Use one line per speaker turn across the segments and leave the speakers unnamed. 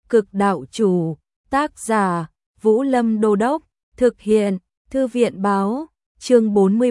Cực đạo chủ, tác giả, Vũ Lâm Đô Đốc, thực hiện, Thư viện báo, chương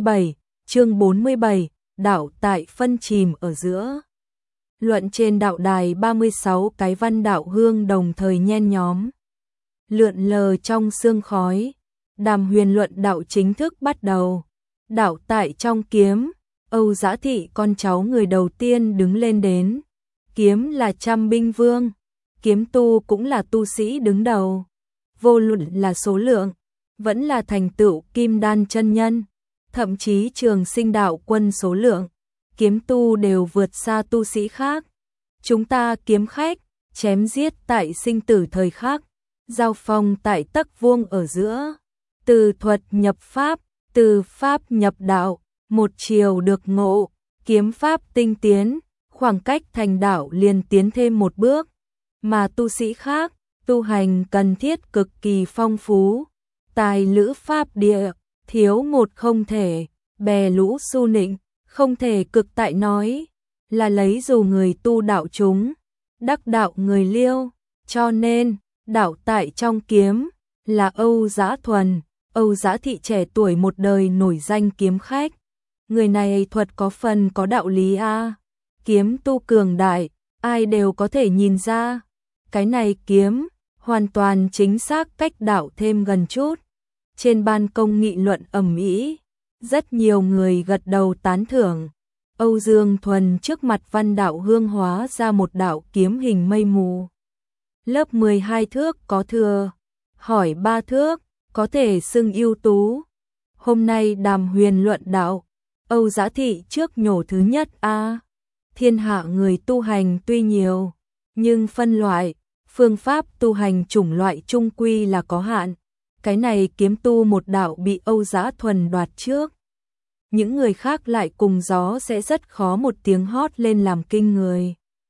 47, đạo tại phân chìm ở giữa. Luận trên đạo đài 36 cái văn đạo hương đồng thời nhen nhóm. Lượn lờ trong sương khói, đàm huyền luận đạo chính thức bắt đầu. Đạo tại trong kiếm, Âu Dã Thị con cháu người đầu tiên đứng lên đến. Kiếm là trăm binh vương, kiếm tu cũng là tu sĩ đứng đầu. Vô luận là số lượng, vẫn là thành tựu kim đan chân nhân, thậm chí trường sinh đạo quân số lượng, kiếm tu đều vượt xa tu sĩ khác. Chúng ta kiếm khách, chém giết tại sinh tử thời khắc, giao phong tại tấc vuông ở giữa, từ thuật nhập pháp, từ pháp nhập đạo, một chiều được ngộ, kiếm pháp tinh tiến, khoảng cách thành đạo liền tiến thêm một bước, mà tu sĩ khác, tu hành cần thiết cực kỳ phong phú, tài lữ pháp địa, thiếu một không thể, bè lũ su nịnh, không thể cực tại nói, là lấy dù người tu đạo chúng, đắc đạo người liêu, cho nên, đạo tại trong kiếm, là Âu Dã Thuần, Âu Dã Thị trẻ tuổi một đời nổi danh kiếm khách. Người này thuật có phần có đạo lý a, kiếm tu cường đại, ai đều có thể nhìn ra. Cái này kiếm, hoàn toàn chính xác cách đạo thêm gần chút. Trên ban công nghị luận ầm ĩ, rất nhiều người gật đầu tán thưởng. Âu Dương Thuần trước mặt văn đạo hương hóa ra một đạo kiếm hình mây mù. Lớp 12 thước có thừa, hỏi 3 thước, có thể xưng ưu tú. Hôm nay đàm huyền luận đạo, Âu Dã Thị trước nhổ thứ nhất a. Thiên hạ người tu hành tuy nhiều, nhưng phân loại, phương pháp tu hành chủng loại chung quy là có hạn. Cái này kiếm tu một đạo bị Âu Dã Thuần đoạt trước. Những người khác lại cùng gió sẽ rất khó một tiếng hót lên làm kinh người.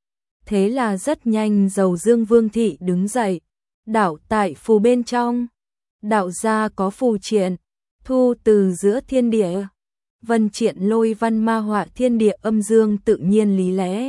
Thế là rất nhanh Dầu Dương Vương Thị đứng dậy, đạo tại phù bên trong. Đạo gia có phù triện, thu từ giữa thiên địa. Vân triện lôi văn ma họa thiên địa âm dương tự nhiên lý lẽ.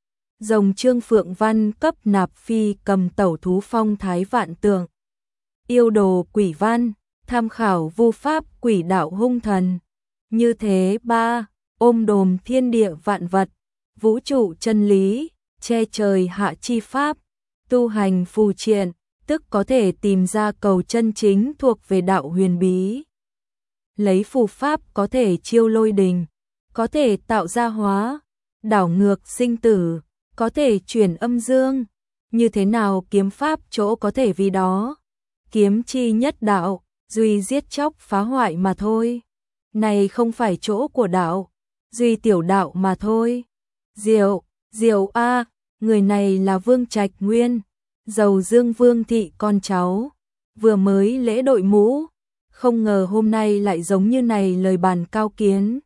Rồng trương phượng văn cấp nạp phi cầm tẩu thú phong thái vạn tượng. Yêu đồ quỷ văn, tham khảo vu pháp quỷ đạo hung thần. Như thế ba, ôm đồm thiên địa vạn vật, vũ trụ chân lý, che trời hạ chi pháp, tu hành phù triện, tức có thể tìm ra cầu chân chính thuộc về đạo huyền bí. Lấy phù pháp có thể chiêu lôi đình, có thể tạo ra hóa, đảo ngược sinh tử, có thể chuyển âm dương. Như thế nào kiếm pháp chỗ có thể vì đó. Kiếm chi nhất đạo, duy giết chóc phá hoại mà thôi. Này không phải chỗ của đạo, duy tiểu đạo mà thôi. Diệu a, người này là Vương Trạch Nguyên, Dầu Dương Vương Thị con cháu, vừa mới lễ đội mũ, không ngờ hôm nay lại giống như này lời bàn cao kiến.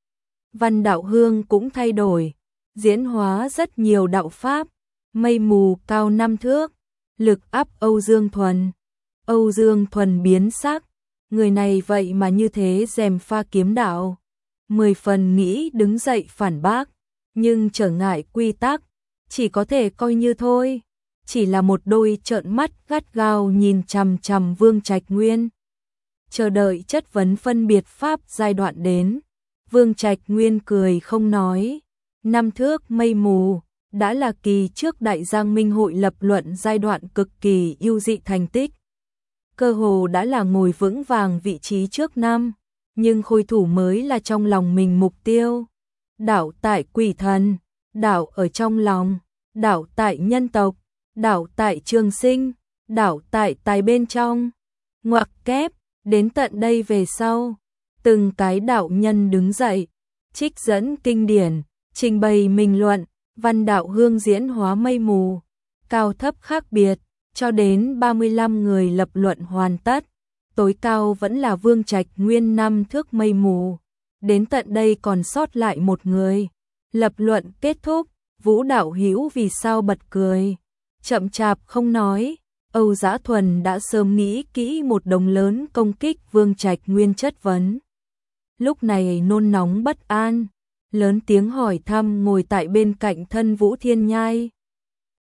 Văn đạo hương cũng thay đổi, diễn hóa rất nhiều đạo pháp, mây mù cao 5 thước, lực áp Âu Dương Thuần. Âu Dương Thuần biến sắc, người này vậy mà như thế dèm pha kiếm đạo. 10 phần nghĩ đứng dậy phản bác, nhưng trở ngại quy tắc, chỉ có thể coi như thôi. Chỉ là một đôi trợn mắt gắt gao nhìn chằm chằm Vương Trạch Nguyên. Chờ đợi chất vấn phân biệt pháp giai đoạn đến. Vương Trạch Nguyên cười không nói. 5 thước mây mù, đã là kỳ trước Đại Giang Minh hội lập luận giai đoạn cực kỳ ưu dị thành tích. Cơ hồ đã là ngồi vững vàng vị trí trước năm, nhưng khôi thủ mới là trong lòng mình mục tiêu. Đạo tại quỷ thần, đạo ở trong lòng, đạo tại nhân tộc, đạo tại trường sinh, đạo tại tài bên trong. Ngoặc kép, đến tận đây về sau, từng cái đạo nhân đứng dậy, trích dẫn kinh điển, trình bày bình luận, văn đạo hương diễn hóa mây mù, cao thấp khác biệt, cho đến 35 người lập luận hoàn tất. Tối cao vẫn là Vương Trạch Nguyên 5 thước mây mù. Đến tận đây còn sót lại một người. Lập luận kết thúc, Vũ Đạo Hữu vì sao bật cười. Chậm chạp không nói, Âu Dã Thuần đã sớm nghĩ kỹ một đống lớn công kích Vương Trạch Nguyên chất vấn. Lúc này nôn nóng bất an, lớn tiếng hỏi thăm ngồi tại bên cạnh thân Vũ Thiên Nhai.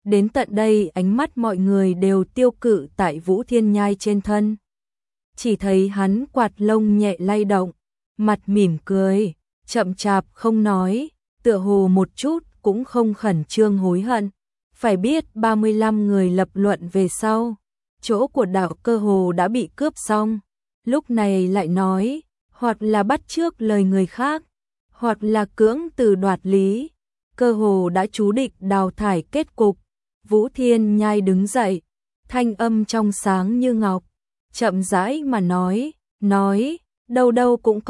Đến tận đây ánh mắt mọi người đều tiêu cự tại Vũ Thiên Nhai trên thân. Chỉ thấy hắn quạt lông nhẹ lay động, mặt mỉm cười, chậm chạp không nói, tựa hồ một chút cũng không khẩn trương hối hận. Phải biết 35 người lập luận về sau, chỗ của đạo cơ hồ đã bị cướp xong, lúc này lại nói, hoặc là bắt chước lời người khác, hoặc là cưỡng từ đoạt lý, cơ hồ đã chú định đào thải kết cục. Vũ Thiên Nhai đứng dậy, thanh âm trong sáng như ngọc, chậm rãi mà nói, đâu đâu cũng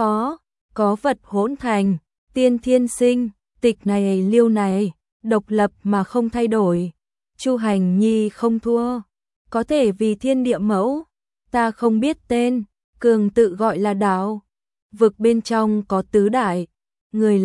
có vật hỗn thành, tiên thiên sinh, tịch này liêu này, độc lập mà không thay đổi, Chu Hành Nhi không thua, có thể vì thiên địa mẫu, ta không biết tên, cường tự gọi là đạo, vực bên trong có tứ đại, người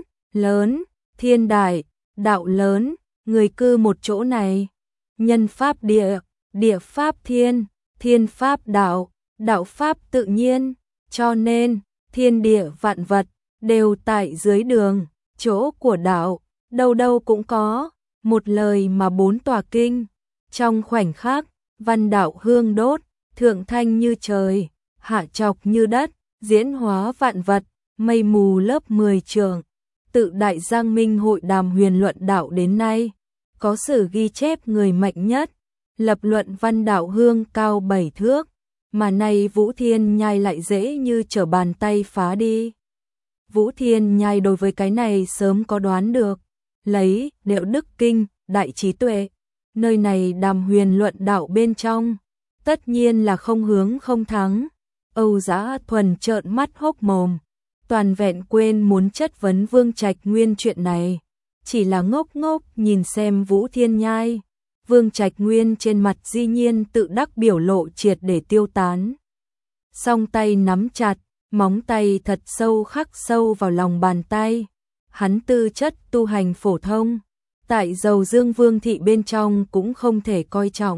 lớn, thiên đại, đạo lớn, người cư một chỗ này, nhân pháp địa, địa pháp thiên, thiên pháp đạo, đạo pháp tự nhiên, cho nên thiên địa vạn vật đều tại dưới đường, chỗ của đạo, đâu đâu cũng có, một lời mà 4 tòa kinh. Trong khoảnh khắc, văn đạo hương đốt, thượng thanh như trời, hạ chọc như đất, diễn hóa vạn vật, mây mù lớp 10 trường. Tự Đại Giang Minh Hội Đàm Huyền luận đạo đến nay, có sử ghi chép người mạnh nhất, lập luận văn đạo hương cao 7 thước, mà nay Vũ Thiên Nhai lại dễ như trở bàn tay phá đi. Vũ Thiên Nhai đối với cái này sớm có đoán được, lấy Điệu Đức Kinh, đại trí tuệ, nơi này đàm huyền luận đạo bên trong, tất nhiên là không hướng không thắng. Âu Giá Thuần trợn mắt hốc mồm, toàn vẹn quên muốn chất vấn Vương Trạch Nguyên chuyện này, chỉ là ngốc ngốc nhìn xem Vũ Thiên Nhai. Vương Trạch Nguyên trên mặt dĩ nhiên tự đắc biểu lộ triệt để tiêu tán. Song tay nắm chặt, móng tay thật sâu khắc sâu vào lòng bàn tay. Hắn tư chất tu hành phổ thông, tại Dầu Dương Vương thị bên trong cũng không thể coi trọng.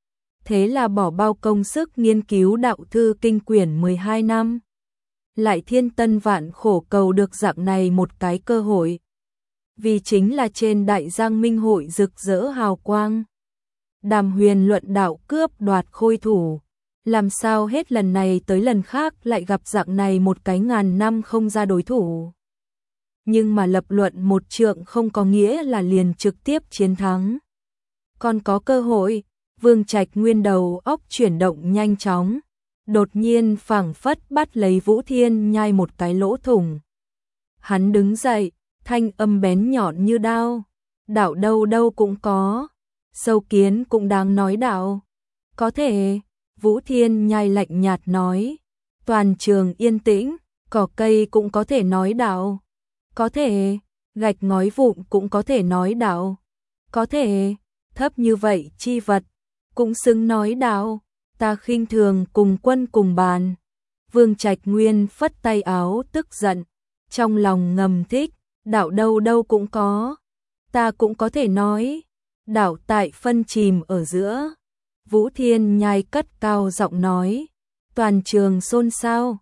Thế là bỏ bao công sức nghiên cứu đạo thư kinh quyển 12 năm. Lại thiên tân vạn khổ cầu được dạng này một cái cơ hội. Vì chính là trên Đại Giang Minh Hội rực rỡ hào quang. Đàm huyền luận đạo cướp đoạt khôi thủ. Làm sao hết lần này tới lần khác lại gặp dạng này một cái ngàn năm không ra đối thủ. Nhưng mà lập luận một trượng không có nghĩa là liền trực tiếp chiến thắng. Còn có cơ hội, Vương Trạch Nguyên đầu óc chuyển động nhanh chóng. Đột nhiên phảng phất bắt lấy Vũ Thiên Nhai một cái lỗ thủng. Hắn đứng dậy, thanh âm bén nhọn như đao. Đạo đâu đâu cũng có. Sâu kiến cũng đáng nói đạo. Có thể, Vũ Thiên Nhai lạnh nhạt nói. Toàn trường yên tĩnh, cỏ cây cũng có thể nói đạo. Có thể, gạch ngói vụn cũng có thể nói đạo. Có thể, thấp như vậy chi vật, cũng xứng nói đạo. Ta khinh thường cùng quân cùng bàn. Vương Trạch Nguyên phất tay áo tức giận, trong lòng ngầm thích, đạo đâu đâu cũng có. Ta cũng có thể nói, đạo tại phân chìm ở giữa. Vũ Thiên Nhai cất cao giọng nói, toàn trường xôn xao,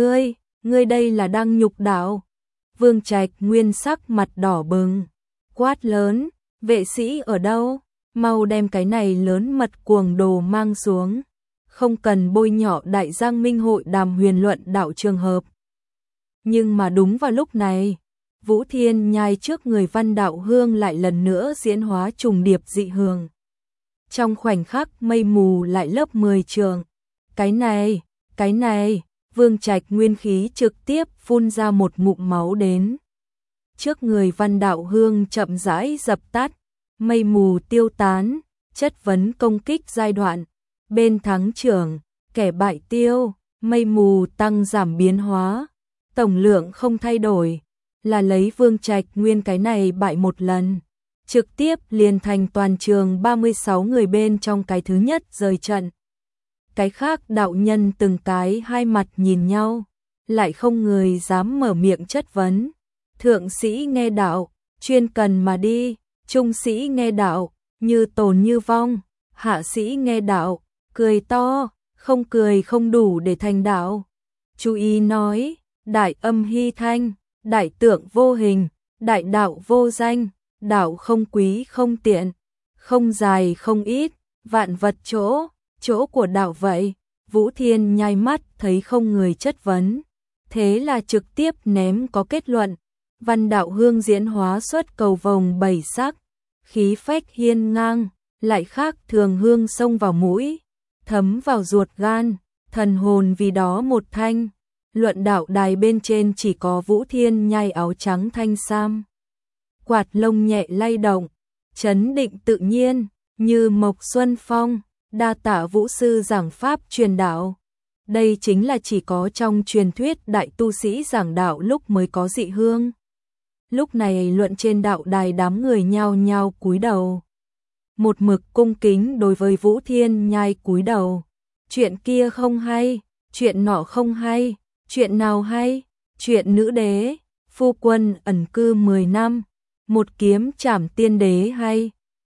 ngươi đây là đang nhục đạo. Vương Trạch Nguyên sắc mặt đỏ bừng, quát lớn, vệ sĩ ở đâu, mau đem cái này lớn mật cuồng đồ mang xuống, không cần bôi nhọ Đại Giang Minh Hội Đàm huyền luận đạo trường hợp. Nhưng mà đúng vào lúc này, Vũ Thiên Nhai trước người Văn Đạo Hương lại lần nữa diễn hóa trùng điệp dị hường. Trong khoảnh khắc mây mù lại lớp 10 trường. Cái này, Vương Trạch Nguyên khí trực tiếp phun ra một ngụm máu đến. Trước người Văn Đạo Hương chậm rãi dập tắt, mây mù tiêu tán, chất vấn công kích giai đoạn. Bên thắng trưởng, kẻ bại tiêu, mây mù tăng giảm biến hóa. Tổng lượng không thay đổi, là lấy Vương Trạch Nguyên cái này bại một lần. Trực tiếp liền thành toàn trường 36 người bên trong cái thứ nhất rời trận. Cái khác đạo nhân từng cái hai mặt nhìn nhau, lại không người dám mở miệng chất vấn. Thượng sĩ nghe đạo, chuyên cần mà đi, trung sĩ nghe đạo, như tồn như vong, hạ sĩ nghe đạo, cười to, không cười không đủ để thành đạo. Chú ý nói, đại âm hy thanh, đại tượng vô hình, đại đạo vô danh, đạo không quý không tiện, không dài không ít, vạn vật chỗ của đạo vậy. Vũ Thiên nhai mắt thấy không người chất vấn, thế là trực tiếp ném có kết luận. Văn đạo hương diễn hóa xuất cầu vồng 7 sắc, khí phách hiên ngang, lại khác thường hương xông vào mũi, thấm vào ruột gan, thần hồn vì đó một thanh. Luận đạo đài bên trên chỉ có Vũ Thiên nhai áo trắng thanh sam, quạt lông nhẹ lay động, chấn định tự nhiên, như mộc xuân phong, đa tạ Vũ sư giảng pháp truyền đạo. Đây chính là chỉ có trong truyền thuyết đại tu sĩ giảng đạo lúc mới có dị hương. Lúc này luận trên đạo đài đám người nhao nhao cúi đầu. Một mực cung kính đối với Vũ Thiên nhai cúi đầu. Chuyện kia không hay, chuyện nọ không hay, chuyện nào hay, chuyện nữ đế, phu quân ẩn cư 10 năm, một kiếm trảm tiên đế hay.